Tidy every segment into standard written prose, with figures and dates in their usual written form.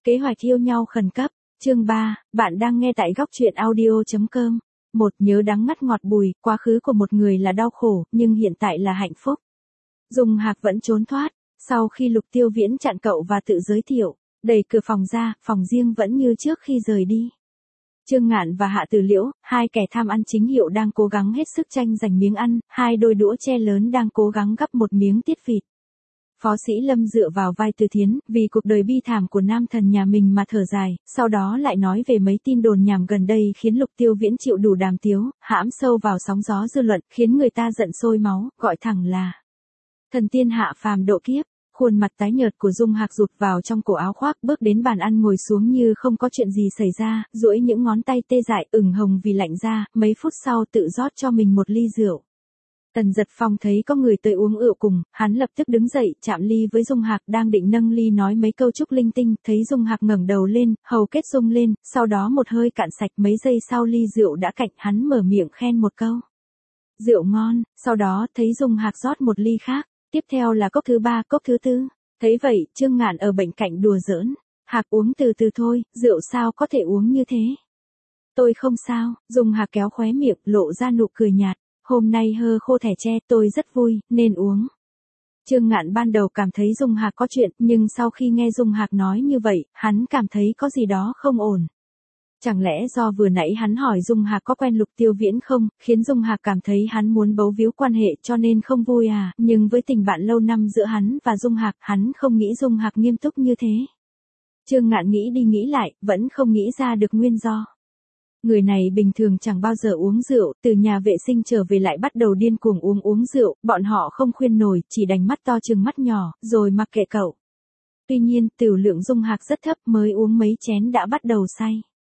Kế hoạch yêu nhau khẩn cấp, chương 3, bạn đang nghe tại góc truyện audio.com. Một nhớ đắng ngắt ngọt bùi, quá khứ của một người là đau khổ, nhưng hiện tại là hạnh phúc. Dung Hạc vẫn trốn thoát, sau khi Lục Tiêu Viễn chặn cậu và tự giới thiệu, đẩy cửa phòng ra, phòng riêng vẫn như trước khi rời đi. Trương Ngạn và Hạ Tử Liễu, hai kẻ tham ăn chính hiệu đang cố gắng hết sức tranh giành miếng ăn, hai đôi đũa tre lớn đang cố gắng gắp một miếng tiết vịt. Phó Sĩ Lâm dựa vào vai Từ Thiến, vì cuộc đời bi thảm của nam thần nhà mình mà thở dài, sau đó lại nói về mấy tin đồn nhảm gần đây khiến Lục Tiêu Viễn chịu đủ đàm tiếu, hãm sâu vào sóng gió dư luận, khiến người ta giận sôi máu, gọi thẳng là thần tiên hạ phàm độ kiếp. Khuôn mặt tái nhợt của Dung Hạc rụt vào trong cổ áo khoác, bước đến bàn ăn ngồi xuống như không có chuyện gì xảy ra, duỗi những ngón tay tê dại ửng hồng vì lạnh ra, mấy phút sau tự rót cho mình một ly rượu. Tần Giật Phong thấy có người tới uống rượu cùng, hắn lập tức đứng dậy, chạm ly với Dung Hạc, đang định nâng ly nói mấy câu chúc linh tinh, thấy Dung Hạc ngẩng đầu lên, hầu kết rung lên, sau đó một hơi cạn sạch, mấy giây sau ly rượu đã cạn, hắn mở miệng khen một câu. Rượu ngon, sau đó thấy Dung Hạc rót một ly khác, tiếp theo là cốc thứ ba, cốc thứ tư. Thấy vậy, Trương Ngạn ở bên cạnh đùa giỡn, Hạc uống từ từ thôi, rượu sao có thể uống như thế. Tôi không sao, Dung Hạc kéo khóe miệng, lộ ra nụ cười nhạt. Hôm nay hơ khô thẻ tre, tôi rất vui, nên uống. Trương Ngạn ban đầu cảm thấy Dung Hạc có chuyện, nhưng sau khi nghe Dung Hạc nói như vậy, hắn cảm thấy có gì đó không ổn. Chẳng lẽ do vừa nãy hắn hỏi Dung Hạc có quen Lục Tiêu Viễn không, khiến Dung Hạc cảm thấy hắn muốn bấu víu quan hệ cho nên không vui à, nhưng với tình bạn lâu năm giữa hắn và Dung Hạc, hắn không nghĩ Dung Hạc nghiêm túc như thế. Trương Ngạn nghĩ đi nghĩ lại, vẫn không nghĩ ra được nguyên do. Người này bình thường chẳng bao giờ uống rượu, từ nhà vệ sinh trở về lại bắt đầu điên cuồng uống rượu, bọn họ không khuyên nổi, chỉ đành mắt to trừng mắt nhỏ, rồi mặc kệ cậu. Tuy nhiên, tửu lượng Dung Hạc rất thấp, mới uống mấy chén đã bắt đầu say.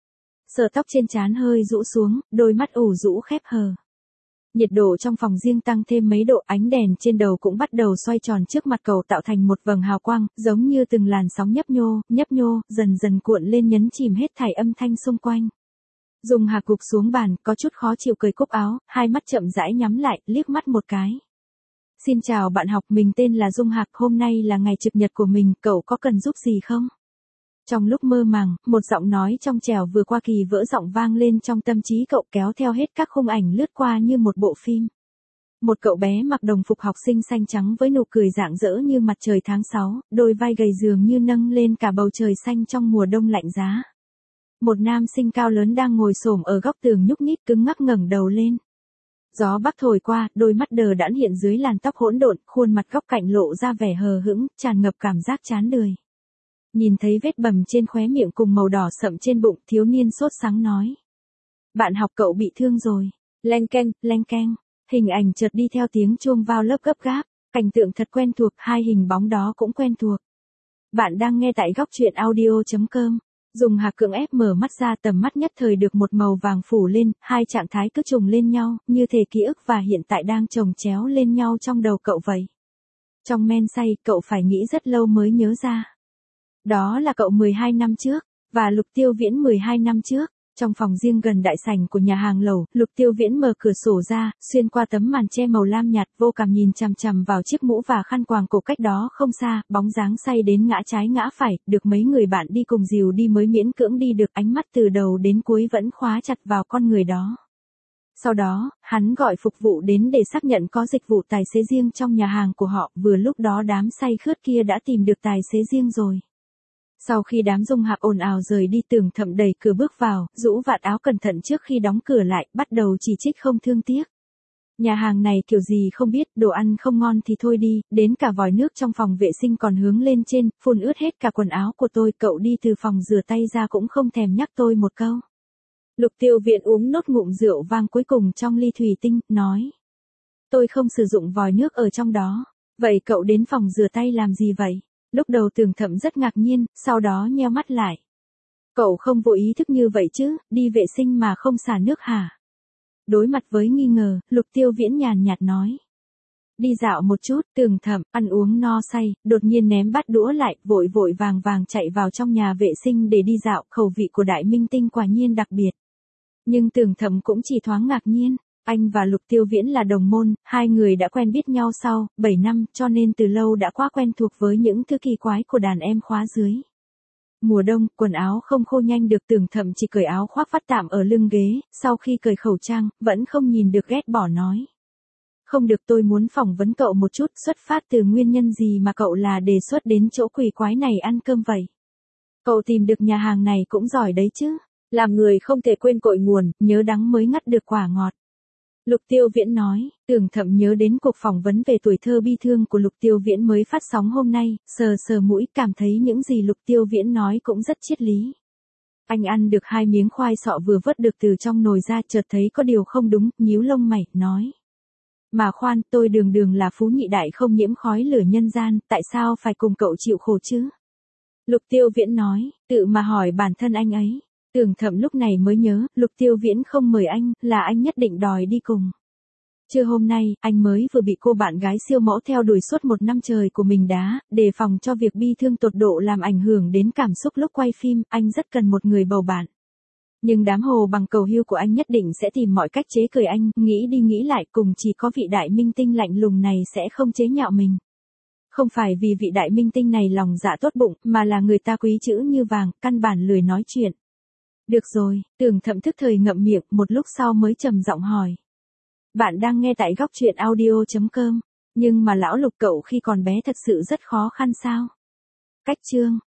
Sợi tóc trên trán hơi rũ xuống, đôi mắt ủ rũ khép hờ. Nhiệt độ trong phòng riêng tăng thêm mấy độ, ánh đèn trên đầu cũng bắt đầu xoay tròn trước mặt cậu tạo thành một vầng hào quang, giống như từng làn sóng nhấp nhô, dần dần cuộn lên nhấn chìm hết thảy âm thanh xung quanh. Dung Hạc gục xuống bàn, có chút khó chịu cởi cúc áo, hai mắt chậm rãi nhắm lại, liếc mắt một cái. Xin chào bạn học, mình tên là Dung Hạc, hôm nay là ngày trực nhật của mình, cậu có cần giúp gì không? Trong lúc mơ màng, một giọng nói trong trẻo vừa qua kỳ vỡ giọng vang lên trong tâm trí cậu, kéo theo hết các khung ảnh lướt qua như một bộ phim. Một cậu bé mặc đồng phục học sinh xanh trắng với nụ cười rạng rỡ như mặt trời tháng 6, đôi vai gầy dường như nâng lên cả bầu trời xanh trong mùa đông lạnh giá. Một nam sinh cao lớn đang ngồi xổm ở góc tường nhúc nhích cứng ngắc ngẩng đầu lên. Gió bắc thổi qua, đôi mắt đờ đẫn hiện dưới làn tóc hỗn độn, khuôn mặt góc cạnh lộ ra vẻ hờ hững, tràn ngập cảm giác chán đời. Nhìn thấy vết bầm trên khóe miệng cùng màu đỏ sậm trên bụng, thiếu niên sốt sắng nói. Bạn học cậu bị thương rồi. Leng keng, hình ảnh chợt đi theo tiếng chuông vào lớp gấp gáp, cảnh tượng thật quen thuộc, hai hình bóng đó cũng quen thuộc. Bạn đang nghe tại góc truyện audio.com. Dung Hạc cưỡng ép mở mắt ra, tầm mắt nhất thời được một màu vàng phủ lên, hai trạng thái cứ trùng lên nhau, như thể ký ức và hiện tại đang chồng chéo lên nhau trong đầu cậu vậy. Trong men say, cậu phải nghĩ rất lâu mới nhớ ra. Đó là cậu 12 năm trước, và Lục Tiêu Viễn 12 năm trước. Trong phòng riêng gần đại sảnh của nhà hàng lẩu, Lục Tiêu Viễn mở cửa sổ ra, xuyên qua tấm màn che màu lam nhạt, vô cảm nhìn chằm chằm vào chiếc mũ và khăn quàng cổ cách đó không xa, bóng dáng say đến ngã trái ngã phải, được mấy người bạn đi cùng dìu đi mới miễn cưỡng đi được, ánh mắt từ đầu đến cuối vẫn khóa chặt vào con người đó. Sau đó, hắn gọi phục vụ đến để xác nhận có dịch vụ tài xế riêng trong nhà hàng của họ, vừa lúc đó đám say khướt kia đã tìm được tài xế riêng rồi. Sau khi đám Dung Hạc ồn ào rời đi, Tưởng Thậm đẩy cửa bước vào, rũ vạt áo cẩn thận trước khi đóng cửa lại, bắt đầu chỉ trích không thương tiếc. Nhà hàng này kiểu gì không biết, đồ ăn không ngon thì thôi đi, đến cả vòi nước trong phòng vệ sinh còn hướng lên trên, phun ướt hết cả quần áo của tôi, cậu đi từ phòng rửa tay ra cũng không thèm nhắc tôi một câu. Lục Tiêu Viễn uống nốt ngụm rượu vang cuối cùng trong ly thủy tinh, nói. Tôi không sử dụng vòi nước ở trong đó. Vậy cậu đến phòng rửa tay làm gì vậy? Lúc đầu Tưởng Thậm rất ngạc nhiên, sau đó nheo mắt lại. Cậu không vô ý thức như vậy chứ, đi vệ sinh mà không xả nước hả? Đối mặt với nghi ngờ, Lục Tiêu Viễn nhàn nhạt nói. Đi dạo một chút, Tưởng Thậm, ăn uống no say, đột nhiên ném bát đũa lại, vội vàng chạy vào trong nhà vệ sinh để đi dạo, khẩu vị của đại minh tinh quả nhiên đặc biệt. Nhưng Tưởng Thậm cũng chỉ thoáng ngạc nhiên. Anh và Lục Tiêu Viễn là đồng môn, hai người đã quen biết nhau sau 7 năm, cho nên từ lâu đã quá quen thuộc với những thứ kỳ quái của đàn em khóa dưới. Mùa đông, quần áo không khô nhanh được, Tưởng Thậm chỉ cởi áo khoác vắt tạm ở lưng ghế, sau khi cởi khẩu trang, vẫn không nhìn được ghét bỏ nói. Không được, tôi muốn phỏng vấn cậu một chút, xuất phát từ nguyên nhân gì mà cậu là đề xuất đến chỗ quỷ quái này ăn cơm vậy? Cậu tìm được nhà hàng này cũng giỏi đấy chứ. Làm người không thể quên cội nguồn, nhớ đắng mới ngắt được quả ngọt. Lục Tiêu Viễn nói. Tưởng Thậm nhớ đến cuộc phỏng vấn về tuổi thơ bi thương của Lục Tiêu Viễn mới phát sóng hôm nay, sờ sờ mũi, cảm thấy những gì Lục Tiêu Viễn nói cũng rất triết lý. Anh ăn được 2 miếng khoai sọ vừa vớt được từ trong nồi ra, chợt thấy có điều không đúng, nhíu lông mày, nói. Mà khoan, tôi đường đường là phú nhị đại không nhiễm khói lửa nhân gian, tại sao phải cùng cậu chịu khổ chứ? Lục Tiêu Viễn nói, tự mà hỏi bản thân anh ấy. Tưởng Thậm lúc này mới nhớ, Lục Tiêu Viễn không mời anh, là anh nhất định đòi đi cùng. Trưa hôm nay, anh mới vừa bị cô bạn gái siêu mẫu theo đuổi suốt 1 năm trời của mình đá, đề phòng cho việc bi thương tột độ làm ảnh hưởng đến cảm xúc lúc quay phim, anh rất cần một người bầu bạn. Nhưng đám hồ bằng cầu hưu của anh nhất định sẽ tìm mọi cách chế cười anh, nghĩ đi nghĩ lại cùng chỉ có vị đại minh tinh lạnh lùng này sẽ không chế nhạo mình. Không phải vì vị đại minh tinh này lòng dạ tốt bụng, mà là người ta quý chữ như vàng, căn bản lười nói chuyện. Được rồi, Tưởng Thậm thức thời ngậm miệng, một lúc sau mới trầm giọng hỏi. Bạn đang nghe tại góc truyện audio.com, nhưng mà lão Lục cậu khi còn bé thật sự rất khó khăn sao? Cách chương